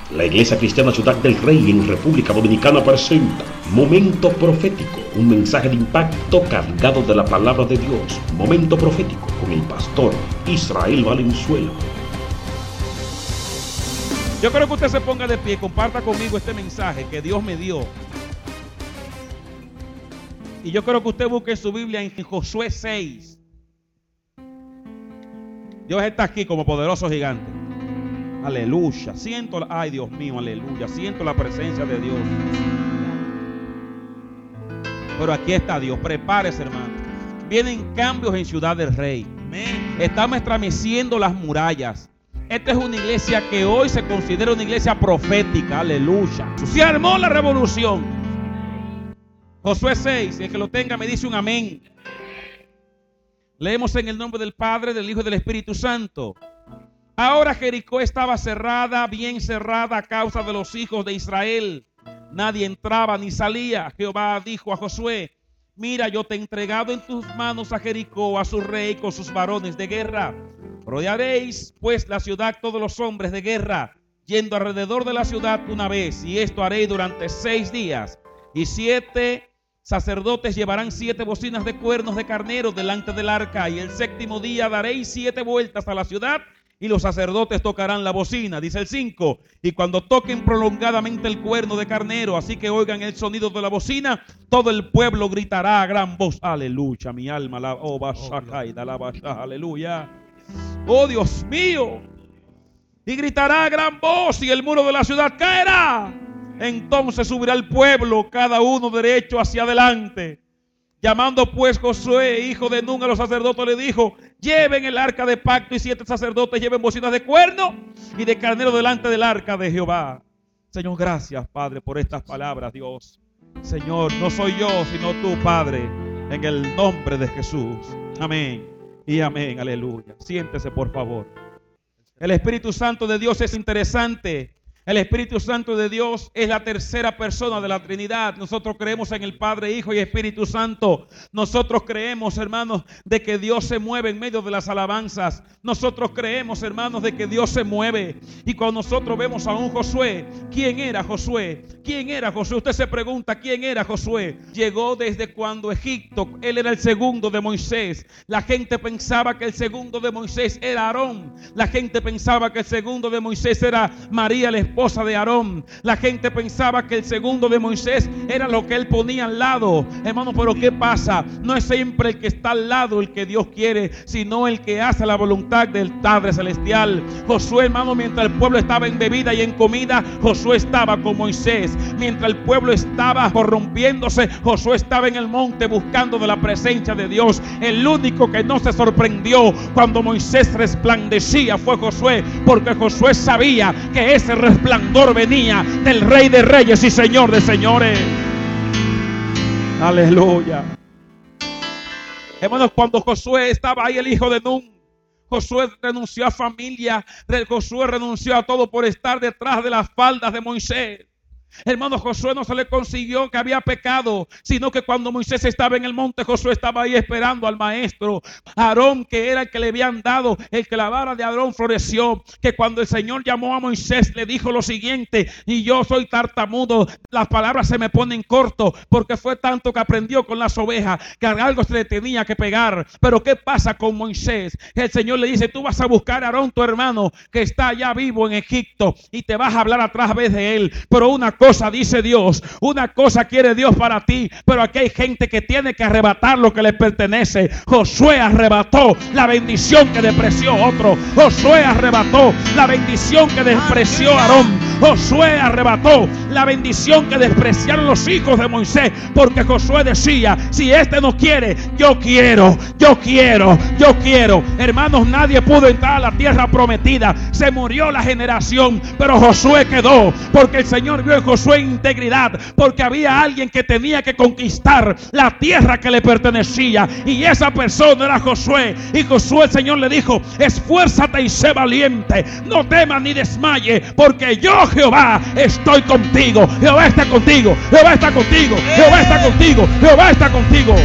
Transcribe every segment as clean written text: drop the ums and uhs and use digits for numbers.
La Iglesia Cristiana Ciudad del Rey en República Dominicana presenta Momento Profético, un mensaje de impacto cargado de la palabra de Dios. Momento Profético con el pastor Israel Valenzuela. Yo creo que usted se ponga de pie, comparta conmigo este mensaje que Dios me dio. Y yo creo que usted busque en su Biblia en Josué 6. Dios está aquí como poderoso gigante. Aleluya. Siento, ay Dios mío, aleluya. Siento la presencia de Dios. Pero aquí está Dios. Prepárese, hermano. Vienen cambios en Ciudad del Rey. Estamos estremeciendo las murallas. Esta es una iglesia que hoy se considera una iglesia profética. Aleluya. Se armó la revolución. Josué 6, el que lo tenga me dice un amén. Leemos en el nombre del Padre, del Hijo y del Espíritu Santo. Ahora Jericó estaba cerrada, bien cerrada a causa de los hijos de Israel. Nadie entraba ni salía. Jehová dijo a Josué: mira, yo te he entregado en tus manos a Jericó, a su rey con sus varones de guerra. Rodearéis pues la ciudad todos los hombres de guerra, yendo alrededor de la ciudad una vez, y esto haréis durante 6 días. Y 7 sacerdotes llevarán 7 bocinas de cuernos de carnero delante del arca, y el 7º día daréis 7 vueltas a la ciudad, y los sacerdotes tocarán la bocina. Dice el 5, y cuando toquen prolongadamente el cuerno de carnero, así que oigan el sonido de la bocina, todo el pueblo gritará a gran voz: aleluya. Mi alma la aleluya. Oh Dios mío. Y gritará a gran voz, y el muro de la ciudad caerá. Entonces subirá el pueblo, cada uno derecho hacia adelante. Llamando pues Josué, hijo de Nun, a los sacerdotes, le dijo: lleven el arca de pacto, y 7 sacerdotes lleven bocinas de cuerno y de carnero delante del arca de Jehová. Señor, gracias, Padre, por estas palabras, Dios. Señor, no soy yo, sino tú, Padre, en el nombre de Jesús. Amén y amén, aleluya. Siéntese, por favor. El Espíritu Santo de Dios es interesante. El Espíritu Santo de Dios es la tercera persona de la Trinidad. Nosotros creemos en el Padre, Hijo y Espíritu Santo. Nosotros creemos, hermanos, de que Dios se mueve en medio de las alabanzas. Nosotros creemos, hermanos, de que Dios se mueve. Y cuando nosotros vemos a un Josué, ¿quién era Josué? ¿Quién era Josué? Usted se pregunta, ¿quién era Josué? Llegó desde cuando Egipto, él era el segundo de Moisés. La gente pensaba que el segundo de Moisés era Aarón. La gente pensaba que el segundo de Moisés era María, la esposa de Aarón. La gente pensaba que el segundo de Moisés era lo que él ponía al lado. Hermano, pero ¿qué pasa? No es siempre el que está al lado el que Dios quiere, sino el que hace la voluntad del Padre Celestial. Josué, hermano, mientras el pueblo estaba en bebida y en comida, Josué estaba con Moisés. Mientras el pueblo estaba corrompiéndose, Josué estaba en el monte buscando de la presencia de Dios. El único que no se sorprendió cuando Moisés resplandecía fue Josué, porque Josué sabía que ese resplandor venía del Rey de Reyes y Señor de Señores. Aleluya. Hermanos, cuando Josué estaba ahí, el hijo de Nun, Josué renunció a familia, Josué renunció a todo por estar detrás de las faldas de Moisés. Hermano, Josué no se le consiguió que había pecado, sino que cuando Moisés estaba en el monte, Josué estaba ahí esperando al maestro Aarón, que era el que le habían dado, el que la vara de Aarón floreció. Que cuando el Señor llamó a Moisés, le dijo lo siguiente: y yo soy tartamudo, las palabras se me ponen corto, porque fue tanto que aprendió con las ovejas que algo se le tenía que pegar. Pero ¿qué pasa con Moisés? El Señor le dice: tú vas a buscar a Aarón, tu hermano, que está allá vivo en Egipto, y te vas a hablar a través de él. Pero una cosa dice Dios, una cosa quiere Dios para ti, pero aquí hay gente que tiene que arrebatar lo que le pertenece. Josué arrebató la bendición que despreció otro. Josué arrebató la bendición que despreció Aarón. Josué arrebató la bendición que despreciaron los hijos de Moisés, porque Josué decía: si este no quiere, yo quiero, yo quiero, yo quiero. Hermanos, nadie pudo entrar a la tierra prometida. Se murió la generación, pero Josué quedó, porque el Señor vio en Josué integridad, porque había alguien que tenía que conquistar la tierra que le pertenecía, y esa persona era Josué. Y Josué, el Señor le dijo: esfuérzate y sé valiente, no temas ni desmaye, porque yo, Jehová, estoy contigo. Jehová está contigo, Jehová está contigo, Jehová está contigo, Jehová está contigo.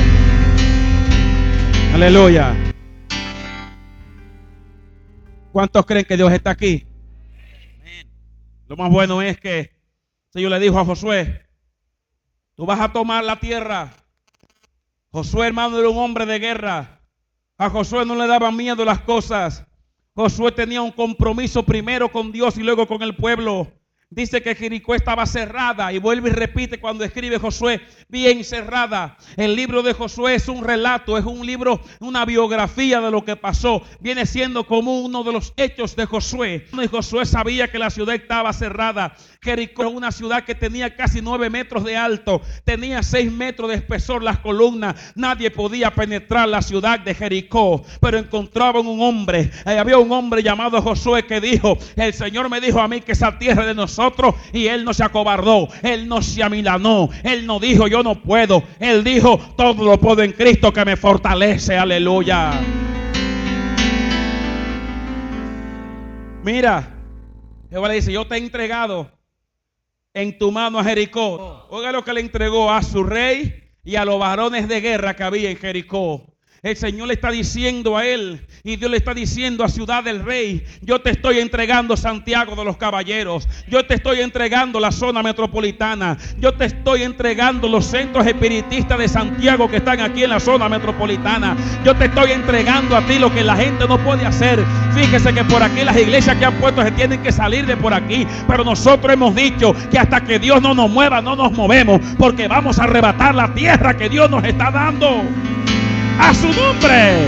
Aleluya. ¿Cuántos creen que Dios está aquí? Lo más bueno es que el Señor le dijo a Josué, tú vas a tomar la tierra. Josué, hermano, era un hombre de guerra. A Josué no le daban miedo las cosas. Josué tenía un compromiso primero con Dios y luego con el pueblo. Dice que Jericó estaba cerrada y vuelve y repite cuando escribe Josué, bien cerrada. El libro de Josué es un relato, es un libro, una biografía de lo que pasó. Viene siendo como uno de los hechos de Josué. Y Josué sabía que la ciudad estaba cerrada. Jericó era una ciudad que tenía casi 9 metros de alto, tenía 6 metros de espesor las columnas. Nadie podía penetrar la ciudad de Jericó, pero encontraban un hombre. Había un hombre llamado Josué que dijo, el Señor me dijo a mí que esa tierra de nosotros. Y él no se acobardó, él no se amilanó, él no dijo yo no puedo, él dijo todo lo puedo en Cristo que me fortalece, aleluya. Mira, Jehová le dice, yo te he entregado en tu mano a Jericó. Oiga lo que le entregó a su rey y a los varones de guerra que había en Jericó. El Señor le está diciendo a él y Dios le está diciendo a Ciudad del Rey, yo te estoy entregando Santiago de los Caballeros, yo te estoy entregando la zona metropolitana, yo te estoy entregando los centros espiritistas de Santiago que están aquí en la zona metropolitana, yo te estoy entregando a ti lo que la gente no puede hacer. Fíjese que por aquí las iglesias que han puesto se tienen que salir de por aquí, pero nosotros hemos dicho que hasta que Dios no nos mueva no nos movemos, porque vamos a arrebatar la tierra que Dios nos está dando. ¡A su nombre!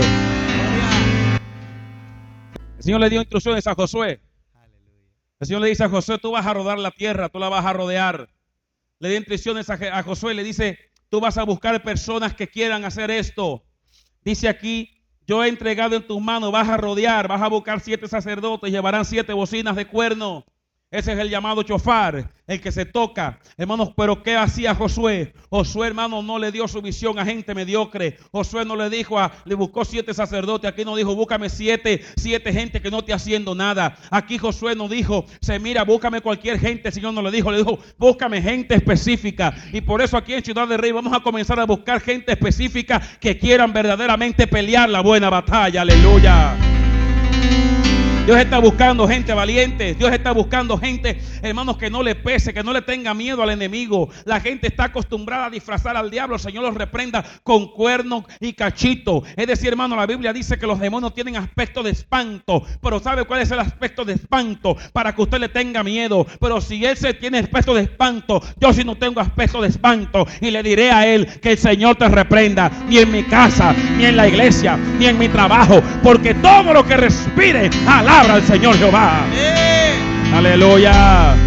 El Señor le dio instrucciones a Josué. El Señor le dice a Josué, tú vas a rodar la tierra, tú la vas a rodear. Le dio instrucciones a Josué, le dice, tú vas a buscar personas que quieran hacer esto. Dice aquí, yo he entregado en tus manos, vas a rodear, vas a buscar 7 sacerdotes, llevarán 7 bocinas de cuerno. Ese es el llamado chofar, el que se toca. Hermanos, pero ¿qué hacía Josué? Josué, hermano, no le dio su visión a gente mediocre. Josué no le dijo, le buscó 7 sacerdotes. Aquí no dijo, búscame 7 gente que no esté haciendo nada. Aquí Josué no dijo, mira, búscame cualquier gente. El Señor no le dijo, búscame gente específica. Y por eso aquí en Ciudad del Rey vamos a comenzar a buscar gente específica que quieran verdaderamente pelear la buena batalla. Aleluya. Dios está buscando gente valiente. Dios está buscando gente, hermanos, que no le pese, que no le tenga miedo al enemigo. La gente está acostumbrada a disfrazar al diablo. El Señor los reprenda con cuernos y cachito. Es decir, hermano, la Biblia dice que los demonios tienen aspecto de espanto. Pero ¿sabe cuál es el aspecto de espanto? Para que usted le tenga miedo. Pero si él se tiene aspecto de espanto, yo sí no tengo aspecto de espanto. Y le diré a él que el Señor te reprenda. Ni en mi casa, ni en la iglesia, ni en mi trabajo. Porque todo lo que respire, alaba al Señor Jehová. Aleluya.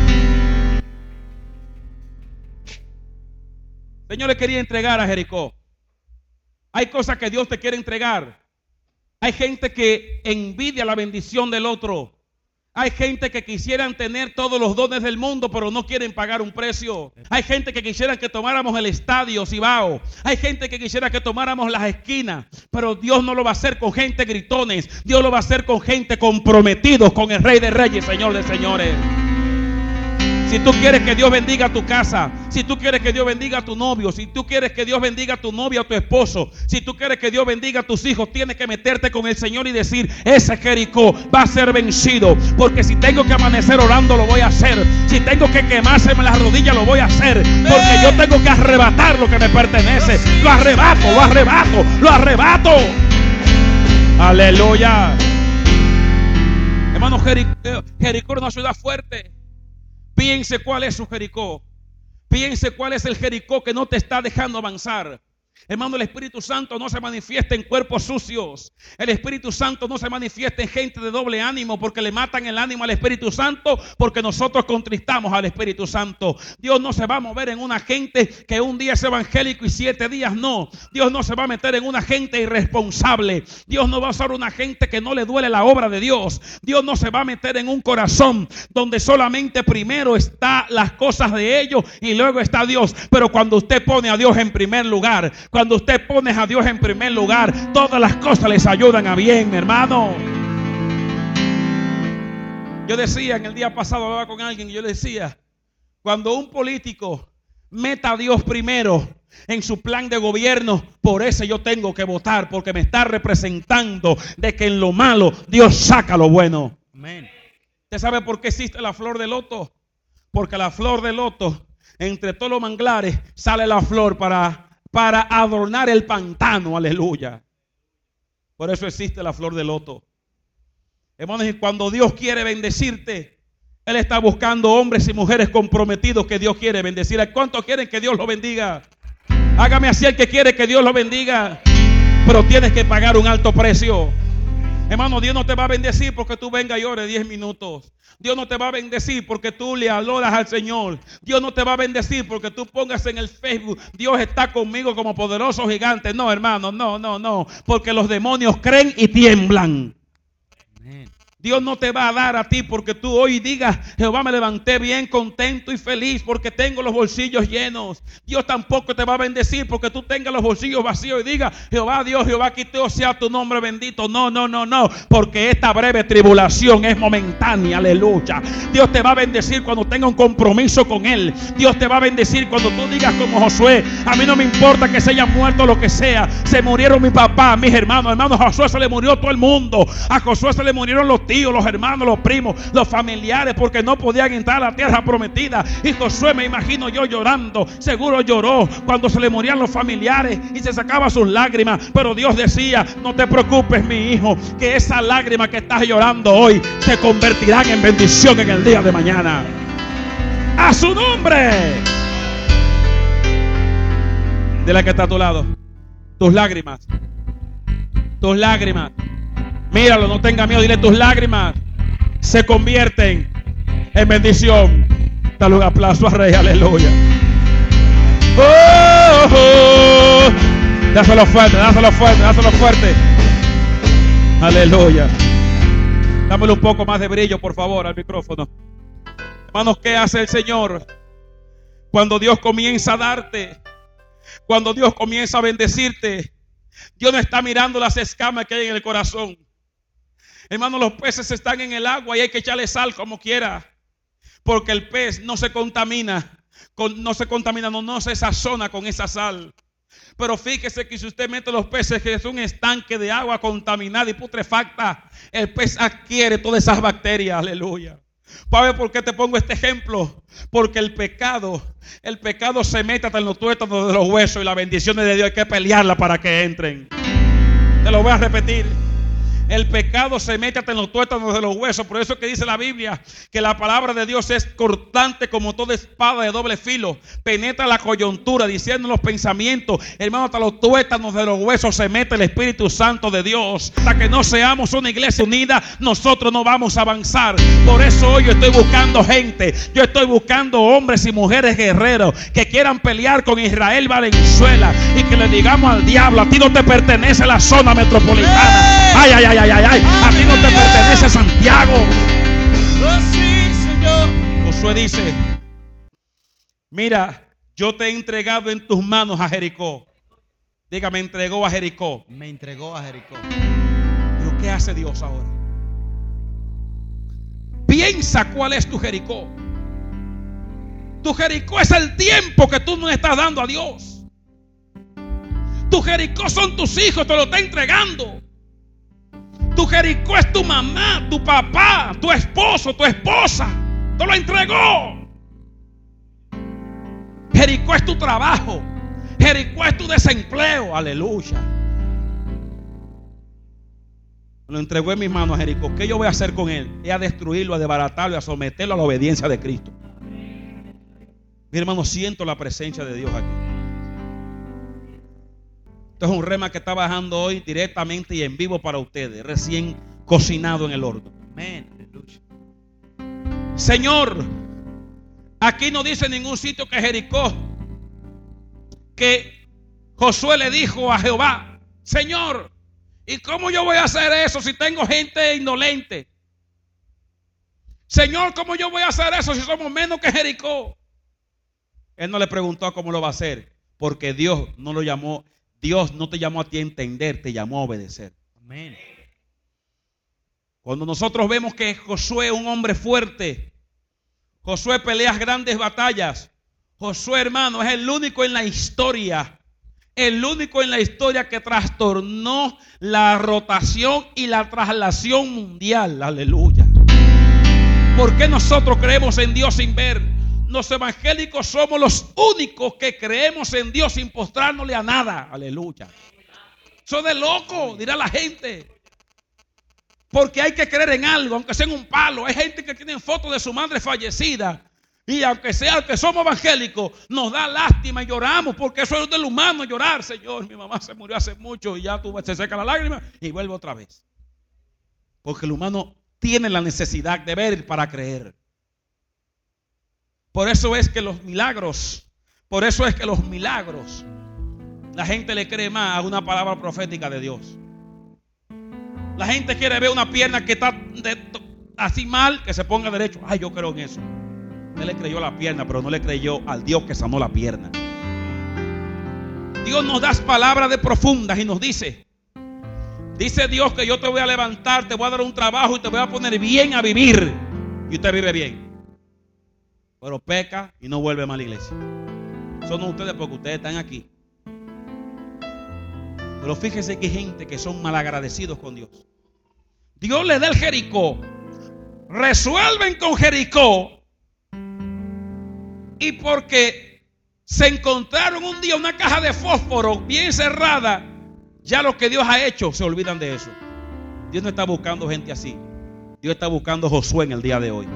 El Señor le quería entregar a Jericó. Hay cosas que Dios te quiere entregar. Hay gente que envidia la bendición del otro. Hay gente que quisieran tener todos los dones del mundo, pero no quieren pagar un precio. Hay gente que quisiera que tomáramos el estadio Cibao. Hay gente que quisiera que tomáramos las esquinas, pero Dios no lo va a hacer con gente gritones. Dios lo va a hacer con gente comprometidos con el Rey de Reyes, Señor de Señores. Si tú quieres que Dios bendiga tu casa, si tú quieres que Dios bendiga a tu novio, si tú quieres que Dios bendiga a tu novia o a tu esposo, si tú quieres que Dios bendiga a tus hijos, tienes que meterte con el Señor y decir, ese Jericó va a ser vencido, porque si tengo que amanecer orando lo voy a hacer, si tengo que quemárseme las rodillas lo voy a hacer, porque yo tengo que arrebatar lo que me pertenece. Lo arrebato, lo arrebato, lo arrebato. Aleluya. Hermano, Jericó es una ciudad fuerte. Piense cuál es su Jericó. Piense cuál es el Jericó que no te está dejando avanzar. Hermano, el Espíritu Santo no se manifiesta en cuerpos sucios. El Espíritu Santo no se manifiesta en gente de doble ánimo, porque le matan el ánimo al Espíritu Santo, porque nosotros contristamos al Espíritu Santo. Dios no se va a mover en una gente que un día es evangélico y 7 días no. Dios no se va a meter en una gente irresponsable. Dios no va a usar una gente que no le duele la obra de Dios. Dios no se va a meter en un corazón donde solamente primero está las cosas de ellos y luego está Dios. Pero cuando usted pone a Dios en primer lugar, cuando usted pone a Dios en primer lugar, todas las cosas les ayudan a bien, mi hermano. Yo decía, en el día pasado hablaba con alguien y yo le decía, cuando un político meta a Dios primero en su plan de gobierno, por eso yo tengo que votar, porque me está representando de que en lo malo Dios saca lo bueno. Amén. ¿Usted sabe por qué existe la flor de loto? Porque la flor de loto, entre todos los manglares, sale la flor para adornar el pantano. Aleluya. Por eso existe la flor de loto. Hermanos, y cuando Dios quiere bendecirte, Él está buscando hombres y mujeres comprometidos que Dios quiere bendecir. ¿Cuántos quieren que Dios los bendiga? Hágame así el que quiere que Dios los bendiga. Pero tienes que pagar un alto precio. Hermano, Dios no te va a bendecir porque tú vengas y ores 10 minutos. Dios no te va a bendecir porque tú le adoras al Señor. Dios no te va a bendecir porque tú pongas en el Facebook: Dios está conmigo como poderoso gigante. No, hermano, no. Porque los demonios creen y tiemblan. Amén. Dios no te va a dar a ti porque tú hoy digas: Jehová, me levanté bien contento y feliz porque tengo los bolsillos llenos. Dios tampoco te va a bendecir porque tú tengas los bolsillos vacíos y digas: Jehová Dios, Jehová quiteo sea tu nombre bendito. No, porque esta breve tribulación es momentánea. Aleluya. Dios te va a bendecir cuando tenga un compromiso con Él. Dios te va a bendecir cuando tú digas como Josué: a mí no me importa que se hayan muerto lo que sea. Se murieron mi papá, mis hermanos. A Josué se le murió todo el mundo. A Josué se le murieron los tíos, los hermanos, los primos, los familiares, porque no podían entrar a la tierra prometida. Y Josué, me imagino yo llorando, seguro lloró cuando se le morían los familiares y se sacaba sus lágrimas. Pero Dios decía: no te preocupes, mi hijo, que esas lágrimas que estás llorando hoy se convertirán en bendición en el día de mañana. ¡A su nombre! Dile que está a tu lado: tus lágrimas, míralo, no tenga miedo. Dile: tus lágrimas se convierten en bendición. Dale un aplauso al Rey. Aleluya. Dáselo fuerte. Aleluya. Dámele un poco más de brillo, por favor, al micrófono. Hermanos, ¿qué hace el Señor? Cuando Dios comienza a darte, cuando Dios comienza a bendecirte, Dios no está mirando las escamas que hay en el corazón. Hermano, los peces están en el agua y hay que echarle sal como quiera, porque el pez no se contamina, no se sazona con esa sal. Pero fíjese que si usted mete los peces, que es un estanque de agua contaminada y putrefacta, el pez adquiere todas esas bacterias. Aleluya. ¿Sabes por qué te pongo este ejemplo? Porque el pecado se mete hasta en los tuétanos de los huesos, y las bendiciones de Dios hay que pelearla para que entren. Te lo voy a repetir. El pecado se mete hasta en los tuétanos de los huesos. Por eso que dice la Biblia que la palabra de Dios es cortante como toda espada de doble filo. Penetra la coyuntura, diciendo los pensamientos. Hermano, hasta los tuétanos de los huesos se mete el Espíritu Santo de Dios. Hasta que no seamos una iglesia unida, nosotros no vamos a avanzar. Por eso hoy yo estoy buscando gente. Yo estoy buscando hombres y mujeres guerreros que quieran pelear con Israel Valenzuela y que le digamos al diablo: a ti no te pertenece la zona metropolitana. Ay. A ti no te pertenece Santiago. Josué dice: mira, yo te he entregado en tus manos a Jericó. Diga: me entregó a Jericó. Pero ¿qué hace Dios ahora? Piensa cuál es tu Jericó. Tu Jericó es el tiempo que tú no estás dando a Dios. Tu Jericó son tus hijos, te lo está entregando. Tu Jericó es tu mamá, tu papá, tu esposo, tu esposa. Te lo entregó. Jericó es tu trabajo. Jericó es tu desempleo. Aleluya. Me lo entregó en mis manos a Jericó. ¿Qué yo voy a hacer con él? Es a destruirlo, a desbaratarlo, a someterlo a la obediencia de Cristo. Mi hermano, siento la presencia de Dios aquí. Esto es un rema que está bajando hoy directamente y en vivo para ustedes, recién cocinado en el horno. Amén. Señor, aquí no dice en ningún sitio que Jericó, que Josué le dijo a Jehová: Señor, ¿y cómo yo voy a hacer eso si tengo gente indolente? Señor, ¿cómo yo voy a hacer eso si somos menos que Jericó? Él no le preguntó cómo lo va a hacer, porque Dios no lo llamó. Dios no te llamó a ti a entender, te llamó a obedecer. Amén. Cuando nosotros vemos que Josué es un hombre fuerte, Josué pelea grandes batallas. Josué, hermano, es el único en la historia que trastornó la rotación y la traslación mundial. Aleluya. ¿Por qué nosotros creemos en Dios sin ver? los evangélicos somos los únicos que creemos en Dios sin postrárnosle a nada. Aleluya. Eso de loco, dirá la gente. Porque hay que creer en algo, aunque sea en un palo. Hay gente que tiene fotos de su madre fallecida. Y aunque sea que somos evangélicos, nos da lástima y lloramos, porque eso es del humano, llorar. Señor, mi mamá se murió hace mucho, y ya tú se seca la lágrima y vuelve otra vez. Porque el humano tiene la necesidad de ver para creer. Por eso es que los milagros, la gente le cree más a una palabra profética de Dios. La gente quiere ver una pierna que está así mal, que se ponga derecho. Ay, yo creo en eso. Él le creyó a la pierna, pero no le creyó al Dios que sanó la pierna. Dios nos da palabras de profundas y nos dice Dios que yo te voy a levantar, te voy a dar un trabajo y te voy a poner bien a vivir. Y usted vive bien, pero peca y no vuelve más a la iglesia. Son ustedes porque ustedes están aquí. Pero fíjense que hay gente que son malagradecidos con Dios. Dios les da el Jericó, resuelven con Jericó, y porque se encontraron un día una caja de fósforo bien cerrada, ya lo que Dios ha hecho se olvidan de eso. Dios no está buscando gente así. Dios está buscando a Josué en el día de hoy.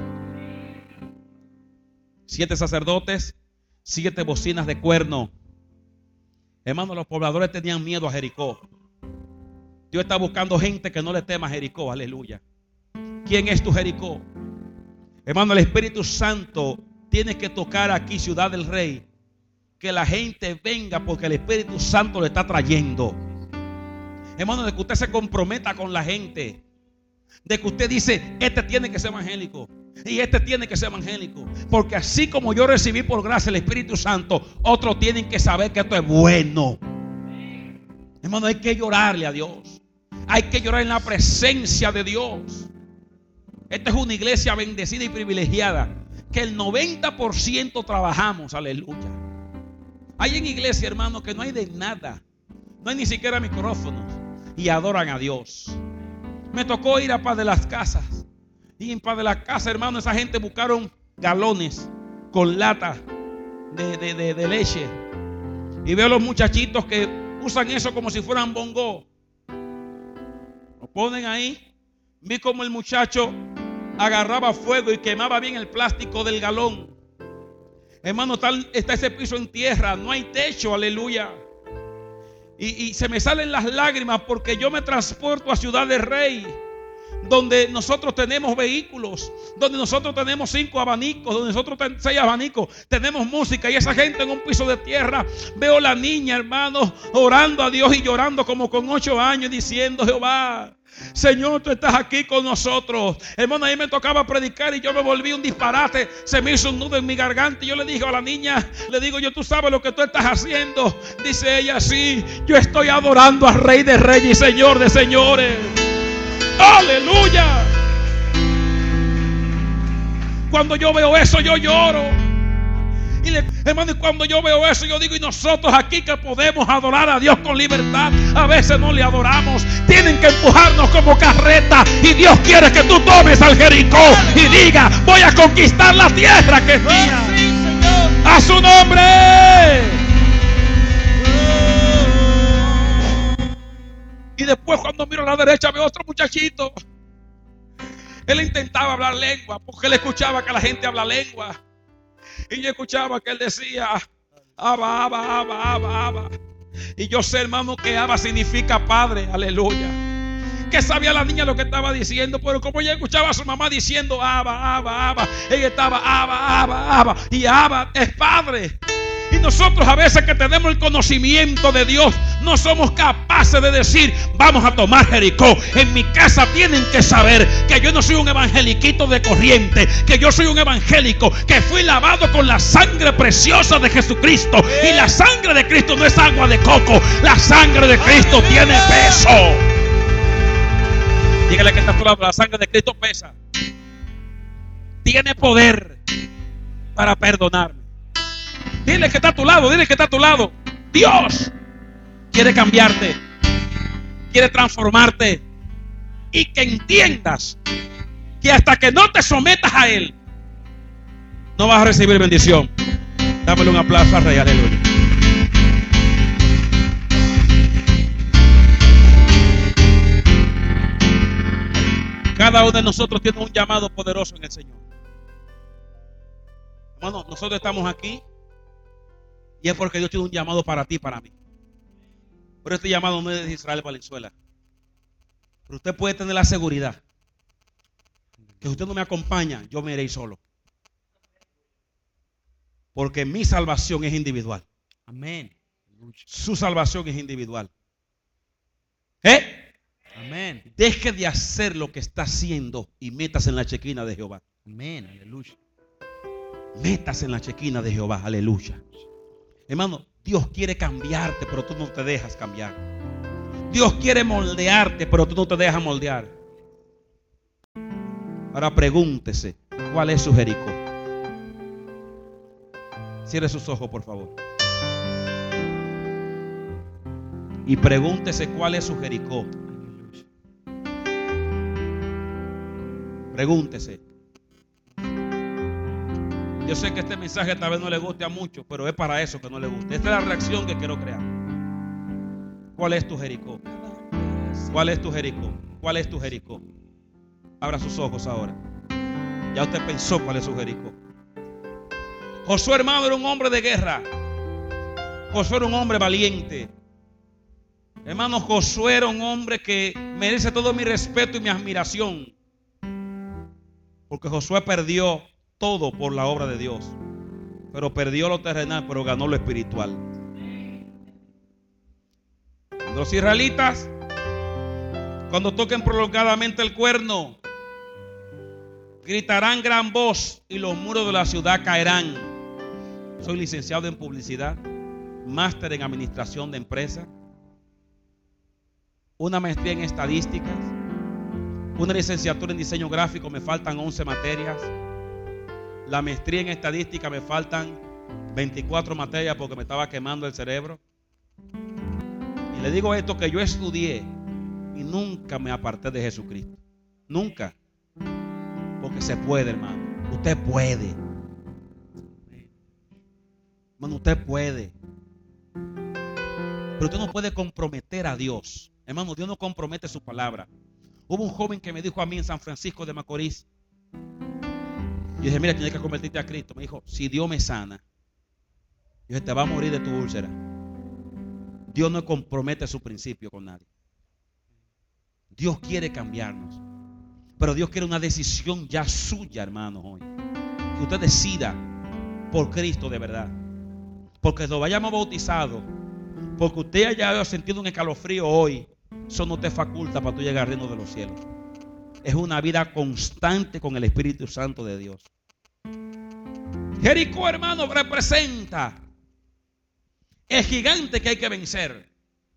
7 sacerdotes, 7 bocinas de cuerno. Hermanos, los pobladores tenían miedo a Jericó. Dios está buscando gente que no le tema a Jericó. Aleluya. ¿Quién es tu Jericó? Hermano, el Espíritu Santo tiene que tocar aquí, Ciudad del Rey. Que la gente venga porque el Espíritu Santo le está trayendo. Hermano, de que usted se comprometa con la gente. De que usted dice, este tiene que ser evangélico. Y este tiene que ser evangélico. Porque así como yo recibí por gracia el Espíritu Santo, otros tienen que saber que esto es bueno. Hermano, hay que llorarle a Dios. Hay que llorar en la presencia de Dios. Esta es una iglesia bendecida y privilegiada, que el 90% trabajamos. Aleluya. Hay en iglesia, hermano, que no hay de nada. No hay ni siquiera micrófonos. Y adoran a Dios. Me tocó ir a Paz de las Casas. Y en Paz de las Casas, hermano, esa gente buscaron galones con lata de leche. Y veo a los muchachitos que usan eso como si fueran bongo. Lo ponen ahí. Vi como el muchacho agarraba fuego y quemaba bien el plástico del galón. Hermano, está ese piso en tierra. No hay techo, aleluya. Y se me salen las lágrimas porque yo me transporto a Ciudad del Rey, donde nosotros tenemos vehículos, donde nosotros tenemos 5 abanicos, donde nosotros tenemos 6 abanicos, tenemos música, y esa gente en un piso de tierra. Veo la niña, hermano, orando a Dios y llorando como con 8 años, diciendo: Jehová, Señor, tú estás aquí con nosotros. Hermano, ahí me tocaba predicar y yo me volví un disparate. Se me hizo un nudo en mi garganta y yo le dije a la niña, le digo yo: tú sabes lo que tú estás haciendo. Dice ella: sí, yo estoy adorando al Rey de Reyes y Señor de Señores. Aleluya. Cuando yo veo eso, yo lloro. Hermano, y cuando yo veo eso, yo digo: y nosotros aquí que podemos adorar a Dios con libertad, a veces no le adoramos. Tienen que empujarnos como carreta. Y Dios quiere que tú tomes al Jericó y diga: voy a conquistar la tierra que es mía. A su nombre. Y después, cuando miro a la derecha, veo otro muchachito. Él intentaba hablar lengua porque él escuchaba que la gente habla lengua. Y yo escuchaba que él decía: Abba, Abba, Abba, Abba, Abba. Y yo sé, hermano, que Abba significa padre. Aleluya. Que sabía la niña lo que estaba diciendo, pero como ella escuchaba a su mamá diciendo Abba, Abba, Abba, ella estaba Abba, Abba, Abba. Y Abba es padre. Y nosotros, a veces que tenemos el conocimiento de Dios, no somos capaces de decir: vamos a tomar Jericó. En mi casa tienen que saber que yo no soy un evangeliquito de corriente, que yo soy un evangélico que fui lavado con la sangre preciosa de Jesucristo. Y la sangre de Cristo no es agua de coco. La sangre de Cristo tiene peso. Dígale que está a tu lado: la sangre de Cristo pesa. Tiene poder para perdonarme. Dile que está a tu lado, dile que está a tu lado. Dios quiere cambiarte, quiere transformarte, y que entiendas que hasta que no te sometas a Él, no vas a recibir bendición. Dámele un aplauso al Rey, aleluya. Cada uno de nosotros tiene un llamado poderoso en el Señor. Hermano, nosotros estamos aquí y es porque Dios tiene un llamado para ti y para mí. Pero este llamado no es de Israel Valenzuela. Pero usted puede tener la seguridad que si usted no me acompaña, yo me iré solo. Porque mi salvación es individual. Amén. Su salvación es individual. Amén. Deje de hacer lo que está haciendo y métase en la chequina de Jehová. Amén. Aleluya. Métase en la chequina de Jehová. Aleluya. Hermano, Dios quiere cambiarte, pero tú no te dejas cambiar. Dios quiere moldearte, pero tú no te dejas moldear. Ahora pregúntese, ¿cuál es su Jericó? Cierre sus ojos, por favor. Y pregúntese cuál es su Jericó. Pregúntese. Yo sé que este mensaje tal vez no le guste a muchos, pero es para eso que no le guste. Esta es la reacción que quiero crear. ¿Cuál es tu Jericó? ¿Cuál es tu Jericó? ¿Cuál es tu Jericó? Abra sus ojos ahora. Ya usted pensó cuál es su Jericó. Josué, hermano, era un hombre de guerra. Josué era un hombre valiente. Hermano, Josué era un hombre que merece todo mi respeto y mi admiración. Porque Josué perdió todo por la obra de Dios. Pero perdió lo terrenal, pero ganó lo espiritual. Los israelitas, cuando toquen prolongadamente el cuerno, gritarán gran voz y los muros de la ciudad caerán. Soy licenciado en publicidad, máster en administración de empresas, una maestría en estadísticas, una licenciatura en diseño gráfico, me faltan 11 materias. La maestría en estadística me faltan 24 materias porque me estaba quemando el cerebro. Y le digo esto, que yo estudié y nunca me aparté de Jesucristo. Nunca. Porque se puede, hermano. Usted puede. Hermano, usted puede. Pero usted no puede comprometer a Dios. Hermano, Dios no compromete su palabra. Hubo un joven que me dijo a mí en San Francisco de Macorís. Yo dije, mira, tienes que convertirte a Cristo. Me dijo, si Dios me sana, yo dije, te va a morir de tu úlcera. Dios no compromete su principio con nadie. Dios quiere cambiarnos. Pero Dios quiere una decisión ya suya, hermanos, hoy. Que usted decida por Cristo de verdad. Porque lo hayamos bautizado, porque usted haya sentido un escalofrío hoy, eso no te faculta para tú llegar al reino de los cielos. Es una vida constante con el Espíritu Santo de Dios. Jericó, hermano, representa el gigante que hay que vencer.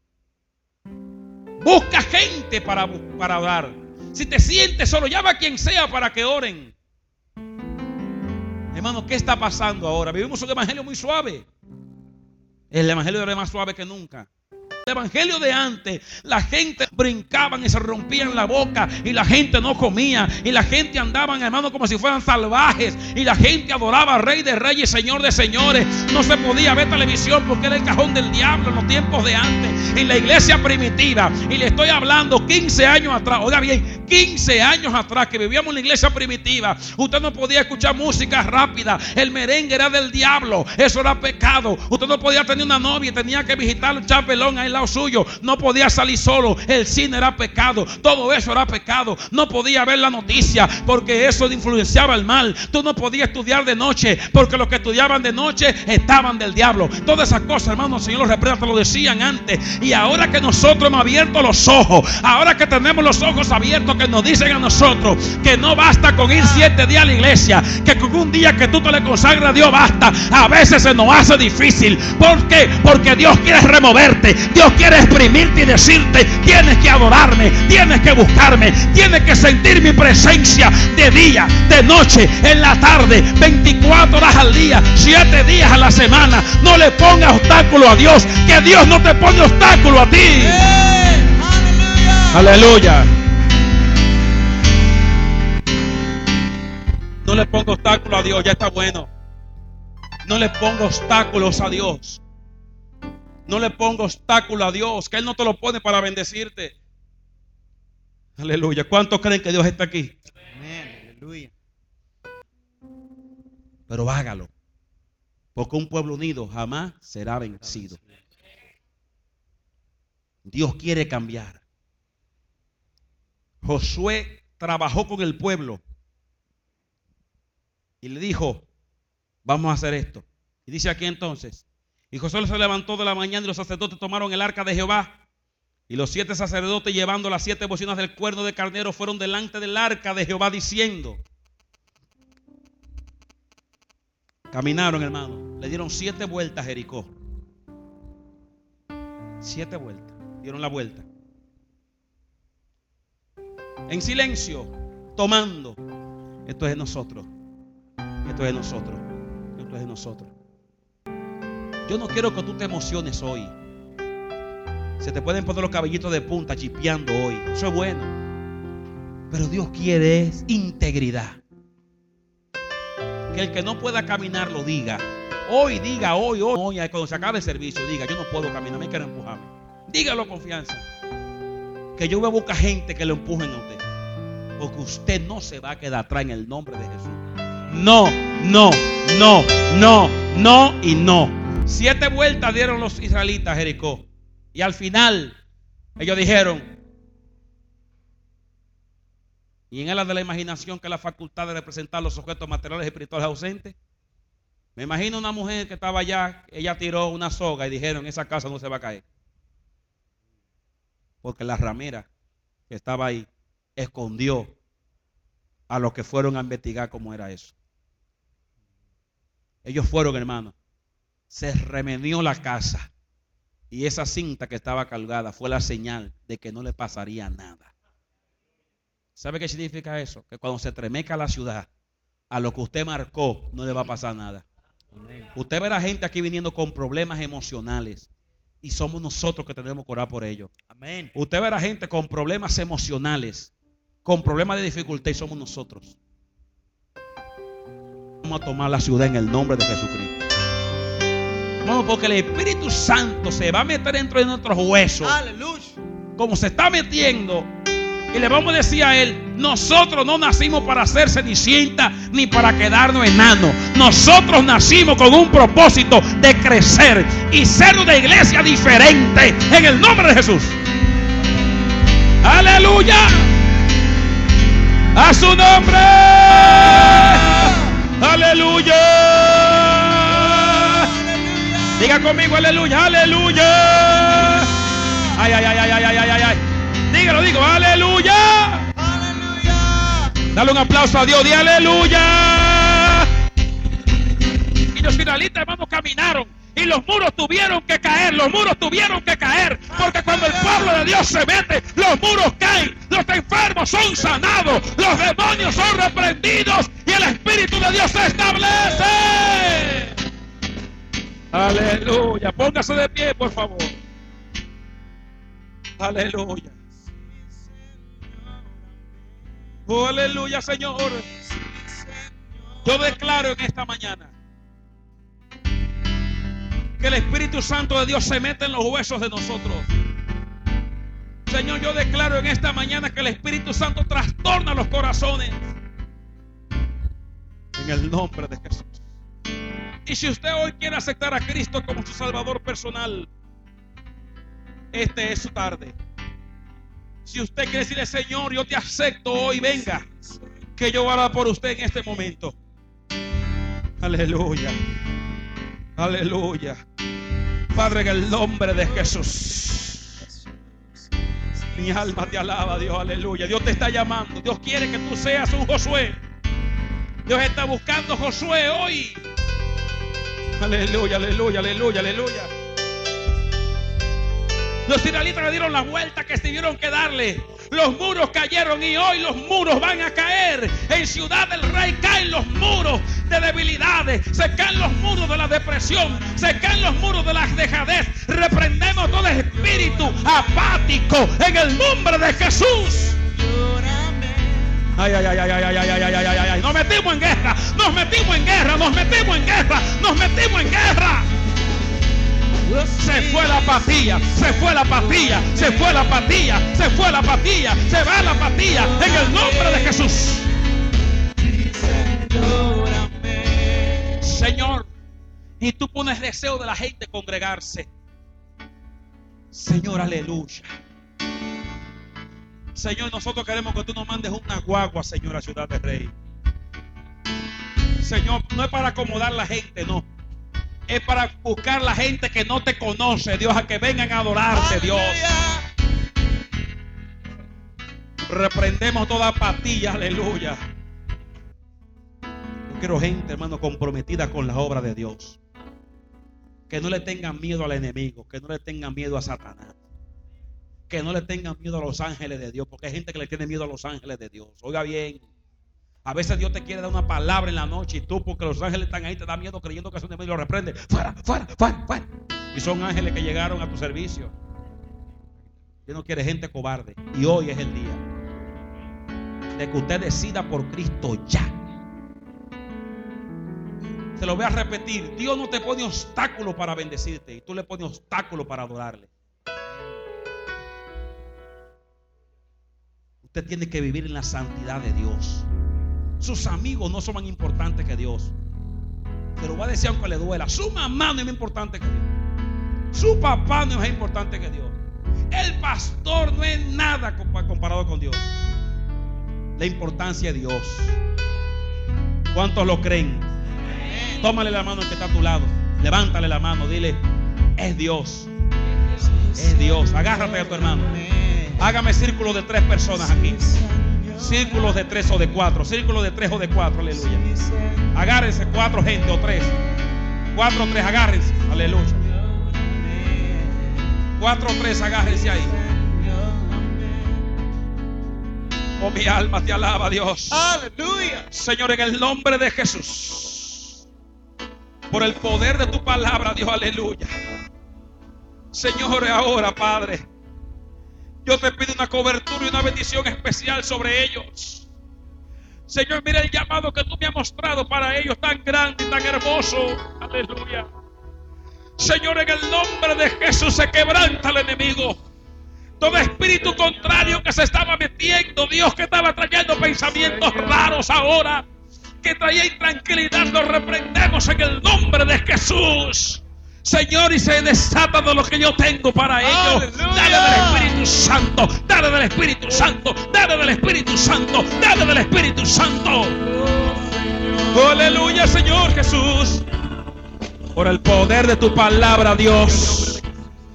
Busca gente para orar. Si te sientes solo, llama a quien sea para que oren. Hermano, ¿qué está pasando ahora? Vivimos un evangelio muy suave. El evangelio era más suave que nunca. El evangelio de antes, la gente brincaban y se rompían la boca y la gente no comía y la gente andaban, hermano, como si fueran salvajes y la gente adoraba al Rey de Reyes, Señor de Señores. No se podía ver televisión porque era el cajón del diablo en los tiempos de antes, en la iglesia primitiva. Y le estoy hablando 15 años atrás, oiga bien, 15 años atrás que vivíamos en la iglesia primitiva. Usted no podía escuchar música rápida, el merengue era del diablo, eso era pecado. Usted no podía tener una novia, tenía que visitar un chapelón ahí al lado suyo, no podía salir solo, el cine era pecado, todo eso era pecado. No podía ver la noticia porque eso influenciaba el mal. Tú no podías estudiar de noche porque los que estudiaban de noche estaban del diablo. Todas esas cosas, hermano, el Señor los reprenda, lo decían antes. Y ahora que nosotros hemos abierto los ojos, ahora que tenemos los ojos abiertos, que nos dicen a nosotros que no basta con ir 7 días a la iglesia, que con un día que tú te le consagras a Dios basta. A veces se nos hace difícil. ¿Por qué? Porque Dios quiere removerte, Dios quiere exprimirte y decirte, tienes que adorarme, tienes que buscarme, tienes que sentir mi presencia de día, de noche, en la tarde, 24 horas al día, 7 días a la semana. No le pongas obstáculo a Dios, que Dios no te pone obstáculo a ti. Aleluya. No le ponga obstáculos a Dios, ya está bueno. No le ponga obstáculos a Dios. No le ponga obstáculos a Dios, que Él no te lo pone para bendecirte. Aleluya. ¿Cuántos creen que Dios está aquí? Amén. Aleluya. Pero hágalo, porque un pueblo unido jamás será vencido. Dios quiere cambiar. Josué trabajó con el pueblo y le dijo: vamos a hacer esto. Y dice aquí entonces: y Josué se levantó de la mañana y los sacerdotes tomaron el arca de Jehová. Y los 7 sacerdotes, llevando las 7 bocinas del cuerno de carnero, fueron delante del arca de Jehová diciendo. Caminaron, hermano. Le dieron 7 vueltas a Jericó. 7 vueltas. Dieron la vuelta. En silencio, tomando. Esto es de nosotros. Esto es de nosotros. Esto es de nosotros. Yo no quiero que tú te emociones hoy. Se te pueden poner los cabellitos de punta chipeando hoy. Eso es bueno. Pero Dios quiere es integridad. Que el que no pueda caminar lo diga. Hoy diga, hoy, cuando se acabe el servicio, diga: yo no puedo caminar, me quiero empujarme. Dígalo con confianza. Que yo voy a buscar gente que lo empujen a usted. Porque usted no se va a quedar atrás en el nombre de Jesús. No, no, no, no, no y no. 7 vueltas dieron los israelitas a Jericó. Y al final ellos dijeron, y en el de la imaginación, que es la facultad de representar los objetos materiales y espirituales ausentes, me imagino una mujer que estaba allá, ella tiró una soga y dijeron: esa casa no se va a caer. Porque la ramera que estaba ahí escondió a los que fueron a investigar cómo era eso. Ellos fueron, hermano, se remedió la casa. Y esa cinta que estaba colgada fue la señal de que no le pasaría nada. ¿Sabe qué significa eso? Que cuando se tremeca la ciudad, a lo que usted marcó no le va a pasar nada. Amén. Usted verá gente aquí viniendo con problemas emocionales y somos nosotros que tenemos que orar por ellos. Amén. Usted verá gente con problemas emocionales, con problemas de dificultad, y somos nosotros. Vamos a tomar la ciudad en el nombre de Jesucristo. No, porque el Espíritu Santo se va a meter dentro de nuestros huesos. Aleluya. Como se está metiendo. Y le vamos a decir a Él: nosotros no nacimos para ser cenicienta ni para quedarnos enanos. Nosotros nacimos con un propósito de crecer y ser una iglesia diferente en el nombre de Jesús. Aleluya. A su nombre. Aleluya. Diga conmigo: aleluya, aleluya. Ay, ay, ay, ay, ay, ay, ay, ay. Dígalo, digo: aleluya. Aleluya. Dale un aplauso a Dios, di aleluya. Y los israelitas, hermanos, caminaron y los muros tuvieron que caer. Los muros tuvieron que caer. Porque cuando el pueblo de Dios se mete, los muros caen. Los enfermos son sanados. Los demonios son reprendidos. Y el Espíritu de Dios se establece. Aleluya. Póngase de pie, por favor. Aleluya. Oh, aleluya, Señor. Yo declaro en esta mañana que el Espíritu Santo de Dios se mete en los huesos de nosotros. Señor, yo declaro en esta mañana que el Espíritu Santo trastorna los corazones. En el nombre de Jesús. Y si usted hoy quiere aceptar a Cristo como su Salvador personal, este es su tarde. Si usted quiere decirle: Señor, yo te acepto hoy, venga, que yo voy a orar por usted en este momento. Aleluya. Aleluya. Padre, en el nombre de Jesús, mi alma te alaba, Dios. Aleluya. Dios te está llamando. Dios quiere que tú seas un Josué. Dios está buscando Josué hoy. Aleluya, aleluya, aleluya, aleluya. Los israelitas le dieron la vuelta que tuvieron que darle. Los muros cayeron y hoy los muros van a caer. En Ciudad del Rey caen los muros de debilidades. Se caen los muros de la depresión. Se caen los muros de la dejadez. Reprendemos todo espíritu apático en el nombre de Jesús. Ay, ay, ay, ay, ay, ay, ay, ay, ay, ay, ay. Nos metimos en guerra, nos metimos en guerra, nos metimos en guerra, nos metimos en guerra. Se fue la apatía, se fue la apatía, se fue la apatía, se fue la apatía, se va la apatía en el nombre de Jesús. Señor, y tú pones deseo de la gente congregarse. Señor, aleluya. Señor, nosotros queremos que tú nos mandes una guagua, Señor, a Ciudad del Rey. Señor, no es para acomodar a la gente, no. Es para buscar la gente que no te conoce, Dios, a que vengan a adorarte, Dios. Reprendemos toda apatía, aleluya. Yo quiero gente, hermano, comprometida con la obra de Dios. Que no le tengan miedo al enemigo, que no le tengan miedo a Satanás. Que no le tengan miedo a los ángeles de Dios, porque hay gente que le tiene miedo a los ángeles de Dios. Oiga bien, a veces Dios te quiere dar una palabra en la noche y tú, porque los ángeles están ahí, te da miedo creyendo que es un demonio y lo reprende. Fuera, fuera, fuera, fuera. Y son ángeles que llegaron a tu servicio. Dios no quiere gente cobarde. Y hoy es el día de que usted decida por Cristo ya. Se lo voy a repetir. Dios no te pone obstáculos para bendecirte, y tú le pones obstáculos para adorarle. Usted tiene que vivir en la santidad de Dios. Sus amigos no son más importantes que Dios. Se lo voy a decir aunque le duela. Su mamá no es más importante que Dios. Su papá no es más importante que Dios. El pastor no es nada comparado con Dios. La importancia de Dios. ¿Cuántos lo creen? Tómale la mano al que está a tu lado. Levántale la mano. Dile, es Dios. Es Dios. Agárrate a tu hermano. Hágame círculos de 3 personas aquí. Círculos de 3 o de 4. Círculos de 3 o de 4. Aleluya. Agárrense 4 gente o 3. 4 o 3, agárrense. Aleluya. 4 o 3, agárrense ahí. Oh, mi alma te alaba, Dios. Aleluya. Señor, en el nombre de Jesús, por el poder de tu palabra, Dios, aleluya. Señor, ahora, Padre, yo te pido una cobertura y una bendición especial sobre ellos. Señor, mira el llamado que tú me has mostrado para ellos, tan grande y tan hermoso. Aleluya. Señor, en el nombre de Jesús se quebranta el enemigo. Todo espíritu contrario que se estaba metiendo, Dios, que estaba trayendo pensamientos raros ahora, que traía intranquilidad, lo reprendemos en el nombre de Jesús. Señor, y se desata de lo que yo tengo para ellos. Dale del Espíritu Santo, dale del Espíritu Santo, dale del Espíritu Santo, dale del Espíritu Santo. Oh, aleluya, Señor Jesús. Por el poder de tu palabra, Dios.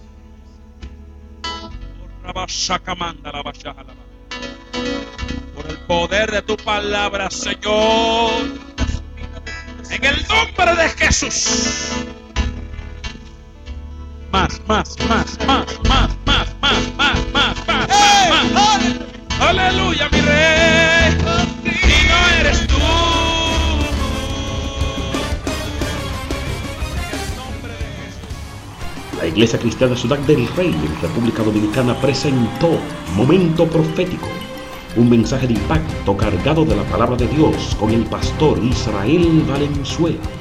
Por el poder de tu palabra, Señor. En el nombre de Jesús. Más. Aleluya, mi rey. Y no eres tú. La Iglesia Cristiana Ciudad del Rey en República Dominicana presentó Momento Profético, un mensaje de impacto cargado de la palabra de Dios con el pastor Israel Valenzuela.